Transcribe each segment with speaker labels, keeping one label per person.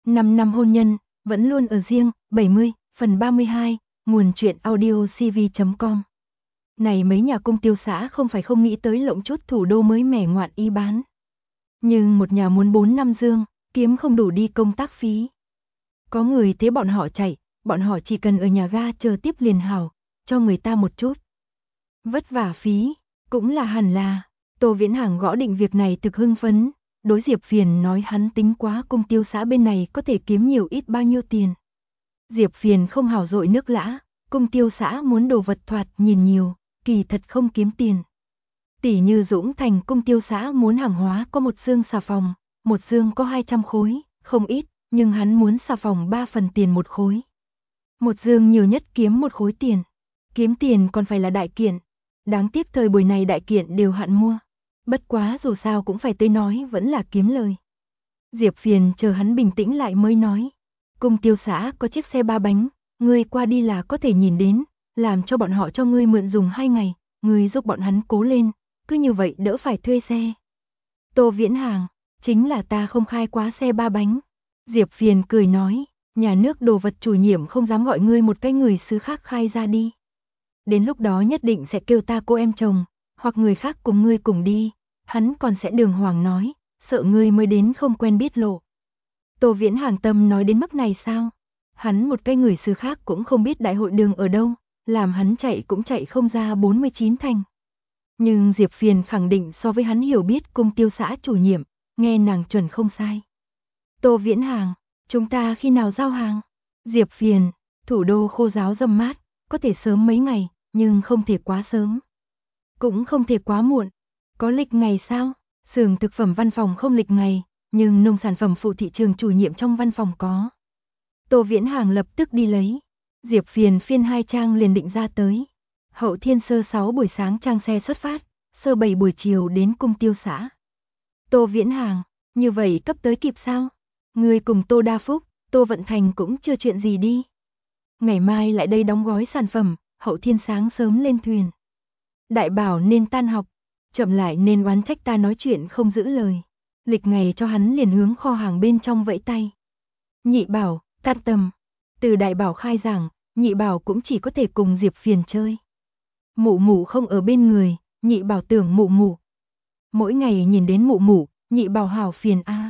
Speaker 1: 5 năm hôn nhân, vẫn luôn ở riêng, 70, phần 32, nguồn truyện audio cv.com. Này mấy nhà cung tiêu xã không phải không nghĩ tới lộng chút thủ đô mới mẻ ngoạn ý bán. Nhưng một nhà muốn 4 năm dương, kiếm không đủ đi công tác phí. Có người thế bọn họ chạy, bọn họ chỉ cần ở nhà ga chờ tiếp liền hảo, cho người ta một chút. Vất vả phí, cũng là hẳn là. Tô Viễn Hàng gõ định việc này thực hưng phấn, đối Diệp Phiền nói hắn tính quá cung tiêu xã bên này có thể kiếm nhiều ít bao nhiêu tiền. Diệp Phiền không hảo dội nước lã, cung tiêu xã muốn đồ vật thoạt nhìn nhiều, kỳ thật không kiếm tiền. Tỷ như Dũng Thành cung tiêu xã muốn hàng hóa có một dương xà phòng, một dương có 200 khối, không ít, nhưng hắn muốn xà phòng 3 phần tiền một khối. Một dương nhiều nhất kiếm một khối tiền, kiếm tiền còn phải là đại kiện. Đáng tiếc thời buổi này đại kiện đều hạn mua. Bất quá dù sao cũng phải tới nói vẫn là kiếm lời. Diệp Phiền chờ hắn bình tĩnh lại mới nói. Cung tiêu xã có chiếc xe 3 bánh, ngươi qua đi là có thể nhìn đến, làm cho bọn họ cho ngươi mượn dùng 2 ngày, ngươi giúp bọn hắn cố lên, cứ như vậy đỡ phải thuê xe. Tô Viễn Hàng, chính là ta không khai quá xe 3 bánh. Diệp Phiền cười nói, nhà nước đồ vật chủ nhiệm không dám gọi ngươi một cái người xứ khác khai ra đi. Đến lúc đó nhất định sẽ kêu ta cô em chồng, hoặc người khác cùng ngươi cùng đi, hắn còn sẽ đường hoàng nói, sợ ngươi mới đến không quen biết lộ. Tô Viễn Hàng tâm nói đến mức này sao? Hắn một cái người xứ khác cũng không biết đại hội đường ở đâu, làm hắn chạy cũng chạy không ra 49 thành. Nhưng Diệp Phiền khẳng định so với hắn hiểu biết cung tiêu xã chủ nhiệm, nghe nàng chuẩn không sai. Tô Viễn Hàng, chúng ta khi nào giao hàng? Diệp Phiền, thủ đô khô giáo râm mát, có thể sớm mấy ngày, nhưng không thể quá sớm. Cũng không thể quá muộn. Có lịch ngày sao? Xưởng thực phẩm văn phòng không lịch ngày, nhưng nông sản phẩm phụ thị trường chủ nhiệm trong văn phòng có. Tô Viễn Hàng lập tức đi lấy. Diệp Phiền phiên 2 trang liền định ra tới. Hậu Thiên sơ 6 buổi sáng trang xe xuất phát, sơ 7 buổi chiều đến cung tiêu xã. Tô Viễn Hàng, như vậy cấp tới kịp sao? Người cùng Tô Đa Phúc, Tô Vận Thành cũng chưa chuyện gì đi. Ngày mai lại đây đóng gói sản phẩm, Hậu Thiên sáng sớm lên thuyền. Đại bảo nên tan học, chậm lại nên oán trách ta nói chuyện không giữ lời. Lịch ngày cho hắn liền hướng kho hàng bên trong vẫy tay. Nhị bảo, tan tầm. Từ đại bảo khai giảng, nhị bảo cũng chỉ có thể cùng Diệp Phiền chơi. Mụ mụ không ở bên người, nhị bảo tưởng mụ mụ. Mỗi ngày nhìn đến mụ mụ, nhị bảo hảo phiền a.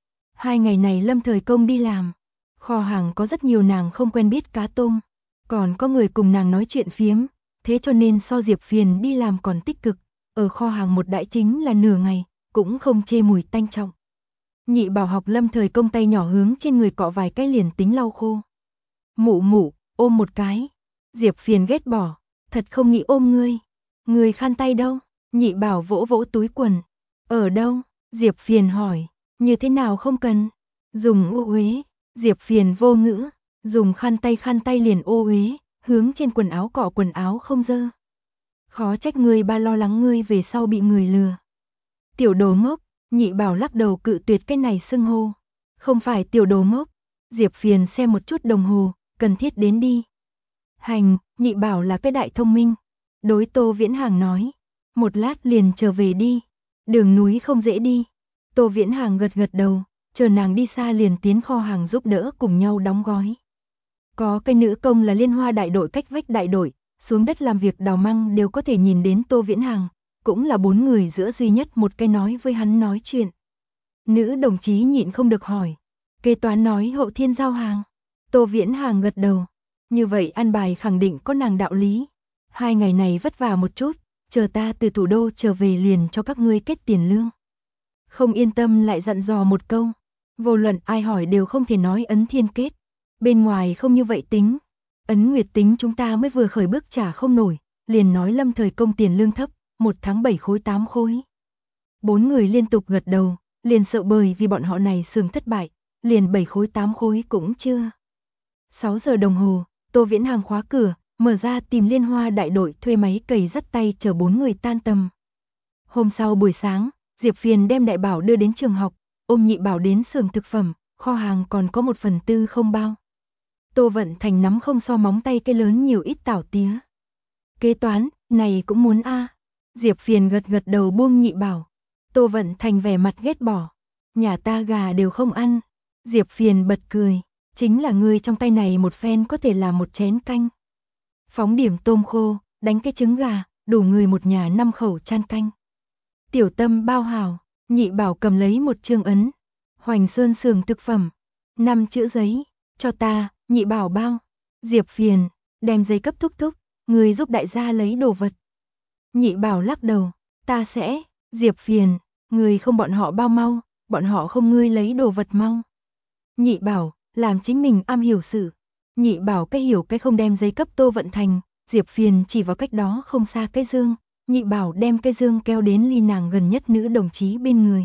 Speaker 1: 2 ngày này Lâm Thời Công đi làm, kho hàng có rất nhiều nàng không quen biết cá tôm, còn có người cùng nàng nói chuyện phiếm, thế cho nên so Diệp Phiền đi làm còn tích cực, ở kho hàng một đại chính là nửa ngày, cũng không chê mùi tanh trọng. Nhị bảo học Lâm Thời Công tay nhỏ hướng trên người cọ vài cái liền tính lau khô. Mụ mụ, ôm một cái. Diệp Phiền ghét bỏ, thật không nghĩ ôm ngươi. Ngươi khăn tay đâu? Nhị bảo vỗ vỗ túi quần. Ở đâu? Diệp Phiền hỏi, như thế nào không cần? Dùng ô uế. Diệp Phiền vô ngữ, dùng khăn tay liền ô uế, hướng trên quần áo cọ quần áo không dơ. Khó trách ngươi ba lo lắng ngươi về sau bị người lừa. Tiểu đồ ngốc, nhị bảo lắc đầu cự tuyệt cái này xưng hô. Không phải tiểu đồ ngốc. Diệp Phiền xem một chút đồng hồ, cần thiết đến đi. Hành, nhị bảo là cái đại thông minh. Đối Tô Viễn Hàng nói, một lát liền trở về đi. Đường núi không dễ đi. Tô Viễn Hàng gật gật đầu, chờ nàng đi xa liền tiến kho hàng giúp đỡ cùng nhau đóng gói. Có cái nữ công là Liên Hoa đại đội cách vách đại đội, xuống đất làm việc đào măng đều có thể nhìn đến Tô Viễn Hàng, cũng là 4 người giữa duy nhất một cái nói với hắn nói chuyện. Nữ đồng chí nhịn không được hỏi, kế toán nói Hậu Thiên giao hàng. Tô Viễn Hàng gật đầu, như vậy an bài khẳng định có nàng đạo lý. 2 ngày này vất vả một chút, chờ ta từ thủ đô trở về liền cho các ngươi kết tiền lương. Không yên tâm lại dặn dò một câu, vô luận ai hỏi đều không thể nói ấn thiên kết. Bên ngoài không như vậy tính, ấn nguyệt tính chúng ta mới vừa khởi bước trả không nổi, liền nói Lâm Thời Công tiền lương thấp, 1 tháng 7 khối 8 khối. 4 người liên tục gật đầu, liền sợ bởi vì bọn họ này xưởng thất bại, liền 7 khối 8 khối cũng chưa. 6 giờ đồng hồ, Tô Viễn Hàng khóa cửa, mở ra tìm Liên Hoa đại đội thuê máy cày dắt tay chờ 4 người tan tầm. Hôm sau buổi sáng, Diệp Phiền đem đại bảo đưa đến trường học, ôm nhị bảo đến xưởng thực phẩm, kho hàng còn có 1/4 không bao. Tô Vận Thành nắm không so móng tay cái lớn nhiều ít tảo tía. Kế toán, này cũng muốn a. Diệp Phiền gật gật đầu buông nhị bảo. Tô Vận Thành vẻ mặt ghét bỏ. Nhà ta gà đều không ăn. Diệp Phiền bật cười, chính là ngươi trong tay này một phen có thể làm một chén canh. Phóng điểm tôm khô, đánh cái trứng gà, đủ người một nhà 5 khẩu chan canh. Tiểu Tâm bao hảo, Nhị Bảo cầm lấy một chương ấn. Hoành Sơn xưởng thực phẩm, 5 chữ giấy, cho ta, Nhị Bảo bao. Diệp Phiền, đem giấy cấp thúc thúc, người giúp đại gia lấy đồ vật. Nhị Bảo lắc đầu, ta sẽ. Diệp Phiền, người không bọn họ bao mau, bọn họ không ngươi lấy đồ vật mau. Nhị Bảo, làm chính mình am hiểu sự. Nhị Bảo cái hiểu cái không đem giấy cấp Tô Vận Thành. Diệp Phiền chỉ vào cách đó không xa cái dương. Nhị Bảo đem cái dương kéo đến ly nàng gần nhất nữ đồng chí bên người.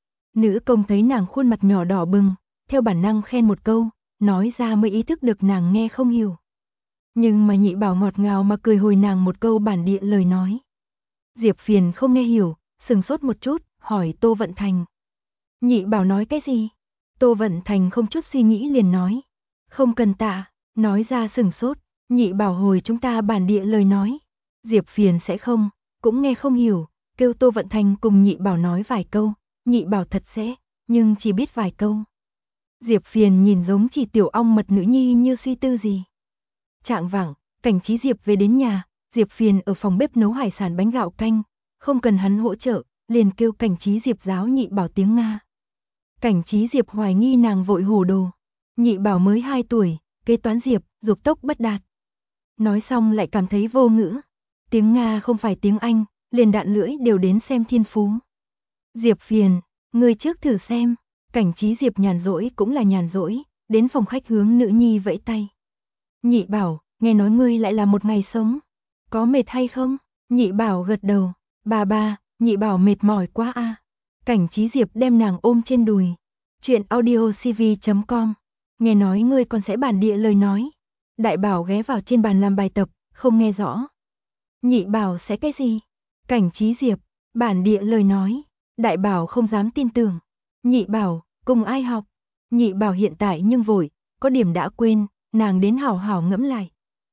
Speaker 1: Nữ công thấy nàng khuôn mặt nhỏ đỏ bừng, theo bản năng khen một câu, nói ra mới ý thức được nàng nghe không hiểu. Nhưng mà Nhị Bảo ngọt ngào mà cười hồi nàng một câu bản địa lời nói. Diệp Phiền không nghe hiểu, sừng sốt một chút, hỏi Tô Vận Thành. Nhị Bảo nói cái gì? Tô Vận Thành không chút suy nghĩ liền nói. Không cần tạ, nói ra sừng sốt, Nhị Bảo hồi chúng ta bản địa lời nói. Diệp Phiền sẽ không, cũng nghe không hiểu, kêu Tô Vận Thành cùng Nhị Bảo nói vài câu. Nhị Bảo thật sẽ, nhưng chỉ biết vài câu. Diệp Phiền nhìn giống chỉ tiểu ong mật nữ nhi như suy tư gì. Trạng vạng, Cảnh Trí Diệp về đến nhà, Diệp Phiền ở phòng bếp nấu hải sản bánh gạo canh, không cần hắn hỗ trợ, liền kêu Cảnh Trí Diệp giáo Nhị Bảo tiếng Nga. Cảnh Trí Diệp hoài nghi nàng vội hồ đồ. Nhị Bảo mới 2 tuổi, kế toán Diệp, dục tốc bất đạt. Nói xong lại cảm thấy vô ngữ. Tiếng Nga không phải tiếng Anh, liền đạn lưỡi đều đến xem thiên phú. Diệp Phiền, ngươi trước thử xem. Cảnh Trí Diệp nhàn rỗi cũng là nhàn rỗi, đến phòng khách hướng nữ nhi vẫy tay. Nhị Bảo, nghe nói ngươi lại là một ngày sống. Có mệt hay không? Nhị Bảo gật đầu. Bà, Nhị Bảo mệt mỏi quá a. Cảnh Trí Diệp đem nàng ôm trên đùi. Chuyện audiocv.com. Nghe nói ngươi còn sẽ bản địa lời nói. Đại Bảo ghé vào trên bàn làm bài tập, không nghe rõ. Nhị Bảo sẽ cái gì? Cảnh Trí Diệp, bản địa lời nói. Đại Bảo không dám tin tưởng. Nhị Bảo, cùng ai học? Nhị Bảo hiện tại nhưng vội, có điểm đã quên, nàng đến hảo hảo ngẫm lại.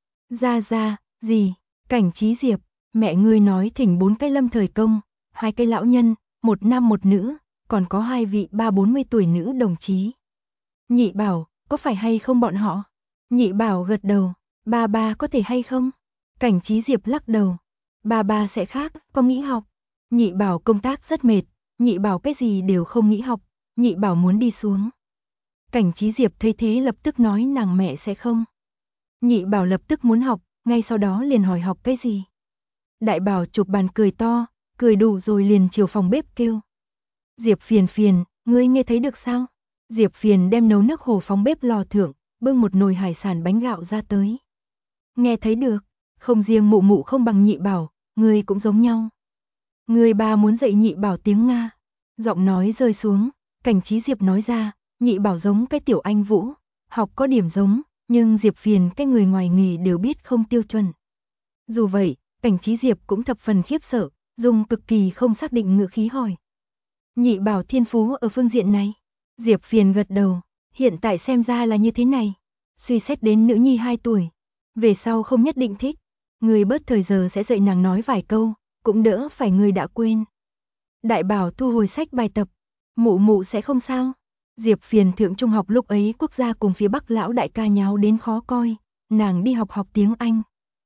Speaker 1: Ra, gì? Cảnh Trí Diệp, mẹ ngươi nói thỉnh 4 cái lâm thời công, 2 cái lão nhân, 1 nam 1 nữ, còn có 2 vị 30-40 tuổi nữ đồng chí. Nhị Bảo, có phải hay không bọn họ? Nhị Bảo gật đầu, ba có thể hay không? Cảnh Trí Diệp lắc đầu, ba sẽ khác, có nghĩ học. Nhị Bảo công tác rất mệt, Nhị Bảo cái gì đều không nghĩ học, Nhị Bảo muốn đi xuống. Cảnh Trí Diệp thấy thế lập tức nói nàng mẹ sẽ không. Nhị Bảo lập tức muốn học, ngay sau đó liền hỏi học cái gì. Đại Bảo chụp bàn cười to, cười đủ rồi liền chiều phòng bếp kêu. Diệp Phiền, ngươi nghe thấy được sao? Diệp Phiền đem nấu nước hồ phóng bếp lò thượng, bưng một nồi hải sản bánh gạo ra tới. Nghe thấy được, không riêng mụ không bằng Nhị Bảo, ngươi cũng giống nhau. Ngươi ba muốn dạy Nhị Bảo tiếng Nga. Giọng nói rơi xuống, Cảnh Trí Diệp nói ra, Nhị Bảo giống cái tiểu anh Vũ, học có điểm giống, nhưng Diệp Phiền cái người ngoài nghề đều biết không tiêu chuẩn. Dù vậy, Cảnh Trí Diệp cũng thập phần khiếp sợ, dùng cực kỳ không xác định ngữ khí hỏi. Nhị Bảo thiên phú ở phương diện này. Diệp Phiền gật đầu, hiện tại xem ra là như thế này. Suy xét đến nữ nhi 2 tuổi, về sau không nhất định thích. Người bớt thời giờ sẽ dạy nàng nói vài câu, cũng đỡ phải người đã quên. Đại Bảo thu hồi sách bài tập, mụ sẽ không sao. Diệp Phiền thượng trung học lúc ấy quốc gia cùng phía Bắc lão đại ca nháo đến khó coi, nàng đi học tiếng Anh.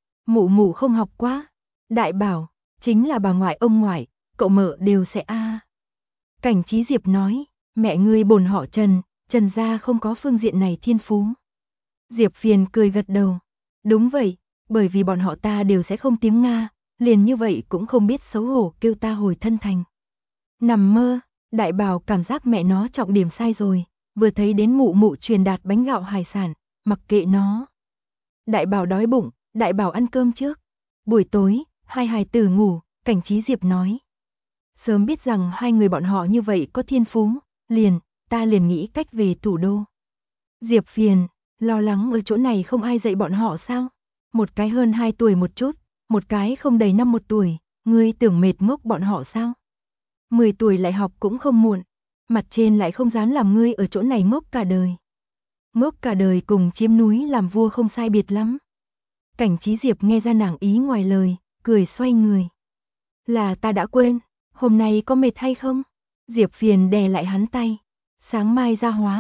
Speaker 1: Mụ không học quá. Đại Bảo, chính là bà ngoại ông ngoại, cậu mợ đều sẽ a. Cảnh Trí Diệp nói, mẹ ngươi bổn họ Trần gia không có phương diện này thiên phú. Diệp Phiền cười gật đầu, đúng vậy, bởi vì bọn họ ta đều sẽ không tiếng Nga, liền như vậy cũng không biết xấu hổ kêu ta hồi thân thành. Nằm mơ, Đại Bảo cảm giác mẹ nó trọng điểm sai rồi, vừa thấy đến mụ truyền đạt bánh gạo hải sản, mặc kệ nó. Đại Bảo đói bụng, Đại Bảo ăn cơm trước. Buổi tối, 2 hài tử ngủ, Cảnh Trí Diệp nói. Sớm biết rằng 2 người bọn họ như vậy có thiên phú, ta liền nghĩ cách về thủ đô. Diệp Phiền, lo lắng ở chỗ này không ai dạy bọn họ sao? Một cái hơn 2 tuổi một chút, một cái không đầy 1 tuổi, ngươi tưởng mệt ngốc bọn họ sao? 10 tuổi lại học cũng không muộn, mặt trên lại không dám làm ngươi ở chỗ này ngốc cả đời. Ngốc cả đời cùng chiếm núi làm vua không sai biệt lắm. Cảnh Trí Diệp nghe ra nàng ý ngoài lời, cười xoay người. Là ta đã quên, hôm nay có mệt hay không? Diệp Phiền đè lại hắn tay. Sáng mai ra hóa,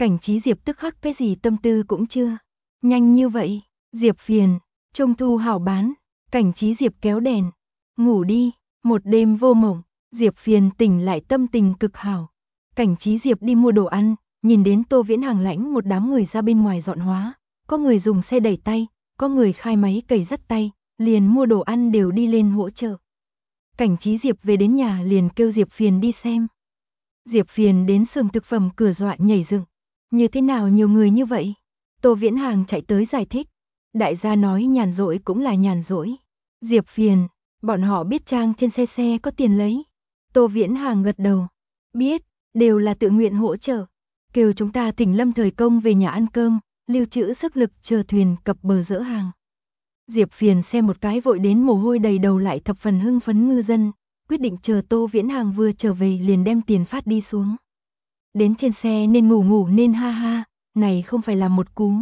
Speaker 1: Cảnh Trí Diệp tức khắc cái gì tâm tư cũng chưa. Nhanh như vậy, Diệp Phiền, Trung thu hảo bán, Cảnh Trí Diệp kéo đèn, ngủ đi, một đêm vô mộng, Diệp Phiền tỉnh lại tâm tình cực hảo. Cảnh Trí Diệp đi mua đồ ăn, nhìn đến Tô Viễn Hàng lãnh một đám người ra bên ngoài dọn hóa, có người dùng xe đẩy tay, có người khai máy cày dắt tay, liền mua đồ ăn đều đi lên hỗ trợ. Cảnh Trí Diệp về đến nhà liền kêu Diệp Phiền đi xem. Diệp Phiền đến xưởng thực phẩm cửa dọa nhảy dựng. Như thế nào nhiều người như vậy? Tô Viễn Hàng chạy tới giải thích. Đại gia nói nhàn rỗi cũng là nhàn rỗi. Diệp Phiền, bọn họ biết trang trên xe có tiền lấy. Tô Viễn Hàng gật đầu. Biết, đều là tự nguyện hỗ trợ. Kêu chúng ta thỉnh Lâm Thời Công về nhà ăn cơm, lưu trữ sức lực chờ thuyền cập bờ dỡ hàng. Diệp Phiền xem một cái vội đến mồ hôi đầy đầu lại thập phần hưng phấn ngư dân, quyết định chờ Tô Viễn Hàng vừa trở về liền đem tiền phát đi xuống. Đến trên xe nên ngủ nên ha ha, này không phải là một cú.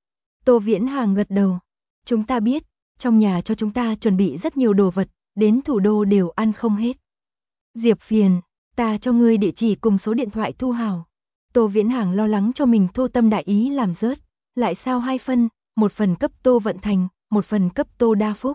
Speaker 1: Tô Viễn Hàng gật đầu. Chúng ta biết, trong nhà cho chúng ta chuẩn bị rất nhiều đồ vật, đến thủ đô đều ăn không hết. Diệp Phiền, ta cho ngươi địa chỉ cùng số điện thoại thu hảo. Tô Viễn Hàng lo lắng cho mình thô tâm đại ý làm rớt, lại sao hai phân, một phần cấp Tô Vận Thành, một phần cấp Tô Đa Phúc.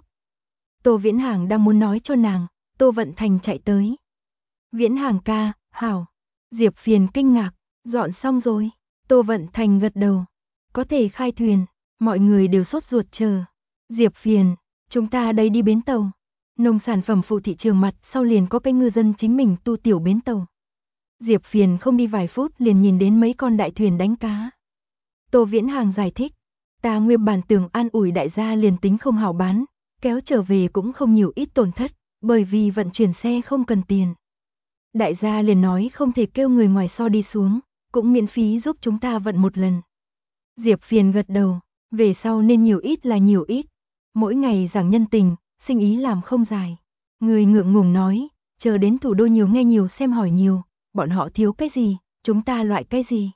Speaker 1: Tô Viễn Hàng đang muốn nói cho nàng, Tô Vận Thành chạy tới. Viễn Hàng ca, hảo. Diệp Phiền kinh ngạc, dọn xong rồi. Tô Vận Thành gật đầu. Có thể khai thuyền, mọi người đều sốt ruột chờ. Diệp Phiền, chúng ta đây đi bến tàu. Nông sản phẩm phụ thị trường mặt sau liền có cái ngư dân chính mình tu tiểu bến tàu. Diệp Phiền không đi vài phút liền nhìn đến mấy con đại thuyền đánh cá. Tô Viễn Hàng giải thích, ta nguyên bản tưởng an ủi đại gia liền tính không hảo bán, kéo trở về cũng không nhiều ít tổn thất, bởi vì vận chuyển xe không cần tiền. Đại gia liền nói không thể kêu người ngoài so đi xuống, cũng miễn phí giúp chúng ta vận một lần. Diệp Phiền gật đầu, về sau nên nhiều ít là nhiều ít, mỗi ngày giảng nhân tình, sinh ý làm không dài. Người ngượng ngùng nói, chờ đến thủ đô nhiều nghe nhiều xem hỏi nhiều, bọn họ thiếu cái gì, chúng ta loại cái gì.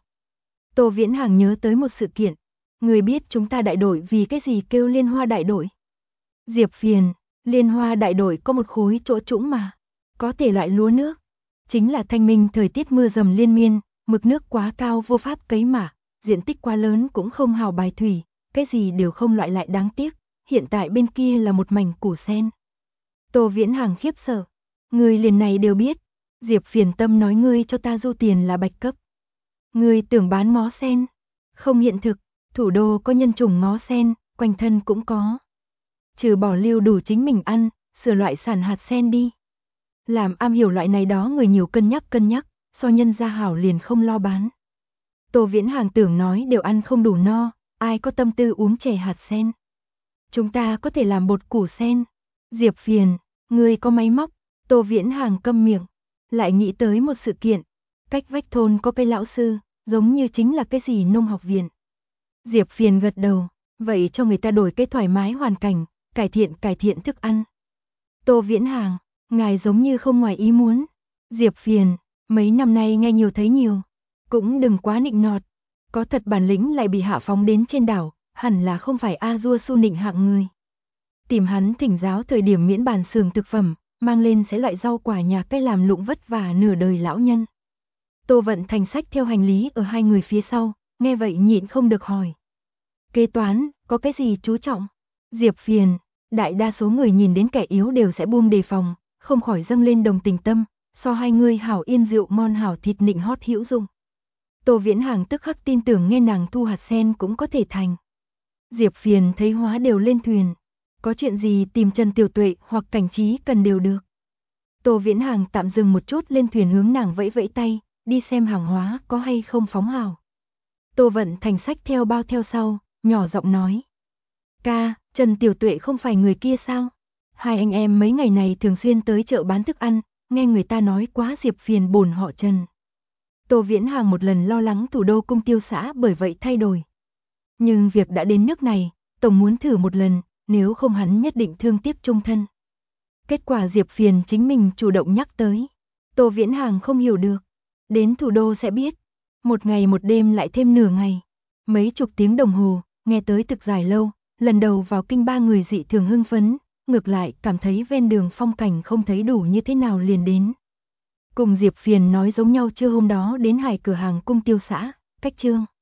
Speaker 1: Tô Viễn Hàng nhớ tới một sự kiện, người biết chúng ta đại đội vì cái gì kêu Liên Hoa đại đội. Diệp Phiền, Liên Hoa đại đội có một khối chỗ trũng mà, có thể loại lúa nước. Chính là thanh minh thời tiết mưa dầm liên miên, mực nước quá cao vô pháp cấy mà, diện tích quá lớn cũng không hào bài thủy, cái gì đều không loại lại đáng tiếc, hiện tại bên kia là một mảnh củ sen. Tô Viễn Hàng khiếp sợ, người liền này đều biết, Diệp Phiền tâm nói ngươi cho ta du tiền là bạch cấp. Ngươi tưởng bán ngó sen, không hiện thực, thủ đô có nhân chủng ngó sen, quanh thân cũng có. Trừ bỏ lưu đủ chính mình ăn, sửa loại sản hạt sen đi. Làm am hiểu loại này đó người nhiều cân nhắc, so nhân gia hảo liền không lo bán. Tô Viễn Hàng tưởng nói đều ăn không đủ no, ai có tâm tư uống chè hạt sen. Chúng ta có thể làm bột củ sen. Diệp Phiền, ngươi có máy móc. Tô Viễn Hàng câm miệng, lại nghĩ tới một sự kiện. Cách vách thôn có cái lão sư, giống như chính là cái gì nông học viện. Diệp Phiền gật đầu, vậy cho người ta đổi cái thoải mái hoàn cảnh, cải thiện thức ăn. Tô Viễn Hàng, ngài giống như không ngoài ý muốn. Diệp Phiền, mấy năm nay nghe nhiều thấy nhiều, cũng đừng quá nịnh nọt. Có thật bản lĩnh lại bị hạ phóng đến trên đảo, hẳn là không phải A Dua Su nịnh hạng người. Tìm hắn thỉnh giáo thời điểm miễn bàn xưởng thực phẩm, mang lên sẽ loại rau quả nhà cái làm lụng vất vả nửa đời lão nhân. Tô Vận Thành sách theo hành lý ở hai người phía sau, nghe vậy nhịn không được hỏi. Kế toán, có cái gì chú trọng? Diệp Phiền, đại đa số người nhìn đến kẻ yếu đều sẽ buông đề phòng, không khỏi dâng lên đồng tình tâm, so hai người hảo yên rượu ngon hảo thịt nịnh hót hữu dụng. Tô Viễn Hàng tức khắc tin tưởng nghe nàng thu hạt sen cũng có thể thành. Diệp Phiền thấy hóa đều lên thuyền, có chuyện gì tìm Trần Tiểu Tuệ hoặc Cảnh Trí cần đều được. Tô Viễn Hàng tạm dừng một chút lên thuyền hướng nàng vẫy vẫy tay, đi xem hàng hóa có hay không phóng hào. Tô Vận Thành sách theo bao theo sau, nhỏ giọng nói. Ca, Trần Tiểu Tuệ không phải người kia sao? Hai anh em mấy ngày này thường xuyên tới chợ bán thức ăn, nghe người ta nói quá Diệp Phiền bổn họ Trần. Tô Viễn Hàng một lần lo lắng thủ đô cung tiêu xã bởi vậy thay đổi. Nhưng việc đã đến nước này, tổng muốn thử một lần, nếu không hắn nhất định thương tiếc chung thân. Kết quả Diệp Phiền chính mình chủ động nhắc tới. Tô Viễn Hàng không hiểu được. Đến thủ đô sẽ biết. Một ngày một đêm lại thêm nửa ngày. Mấy chục tiếng đồng hồ, nghe tới thực dài lâu. Lần đầu vào kinh ba người dị thường hưng phấn. Ngược lại cảm thấy ven đường phong cảnh không thấy đủ như thế nào liền đến. Cùng Diệp Phiền nói giống nhau trưa hôm đó đến hải cửa hàng cung tiêu xã. Cách chương